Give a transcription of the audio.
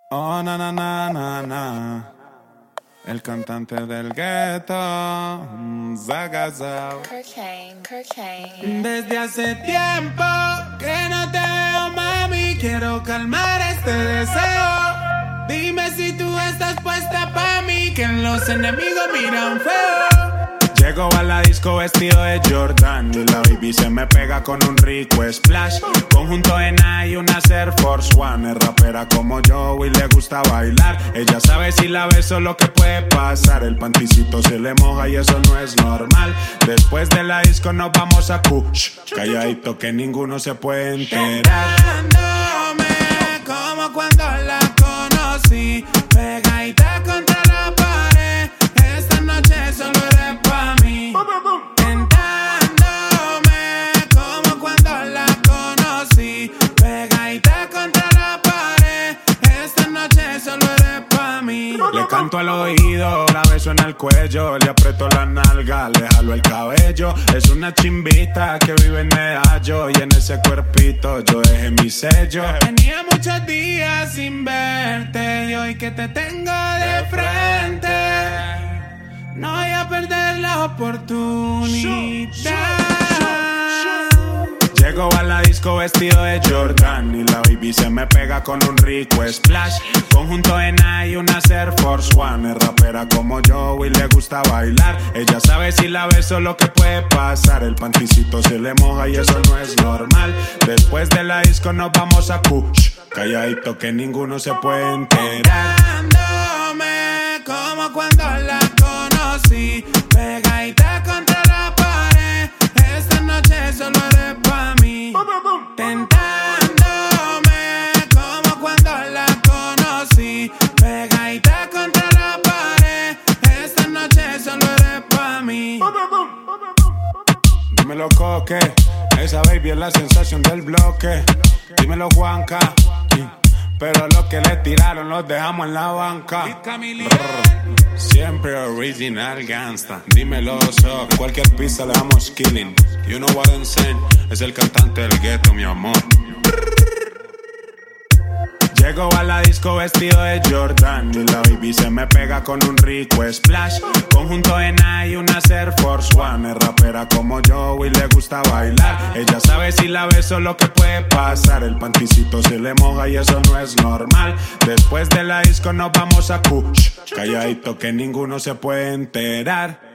Oh, na, na, na, na, na. El cantante del gueto, Zagazao. Cocaine. Desde hace tiempo que no te veo, mami. Quiero calmar este deseo. Dime si tú estás puesta pa' mí, que los enemigos miran feo. Llego a la disco vestido de Jordan y la baby se me pega con un rico splash. Conjunto en y una Air Force One. Es rapera como yo y le gusta bailar. Ella sabe si la beso lo que puede pasar. El panticito se le moja y eso no es normal. Después de la disco nos vamos a Kush. Calladito que ninguno se puede enterar. Tentándome como cuando la conocí, pegadita contra la pared. Esta noche solo eres pa' mí. Tentándome como cuando la conocí, pegadita contra la pared. Esta noche solo eres pa' mí. Le canto al oído, la beso en el cuello, le aprieto la nalga, le jalo el cabello. Es una chimbita que vive en Medallo y en ese cuerpito yo dejé mi sello. Tenía muchos días sin verte y hoy que te tengo de frente no voy a perder la oportunidad. Llego a la disco vestido de Jordan y la baby se me pega con un rico splash. Conjunto en y una Air Force One. Es rapera como yo y le gusta bailar. Ella sabe si la beso lo que puede pasar. El panticito se le moja y eso no es normal. Después de la disco nos vamos a Kush. Calladito que ninguno se puede enterar. Dándome como cuando la conocí, pegadita contra la pared. Esta noche solo eres pa' mí. Tentándome como cuando la conocí, pegadita contra la pared. Esta noche solo eres pa' mí. Dímelo, Coque, esa baby es la sensación del bloque. Dímelo, Juanca, pero los que le tiraron los dejamos en la banca. Siempre original gangsta. Dímelo, so, cualquier pista le damos killing. You know what I'm saying. Es el cantante del gueto, mi amor. Llego a la disco vestido de Jordan y la baby se me pega con un rico splash. Conjunto en y una Air Force One. Es rapera como yo y le gusta bailar. Ella sabe si la beso lo que puede pasar. El panticito se le moja y eso no es normal. Después de la disco nos vamos a Kush. Calladito que ninguno se puede enterar.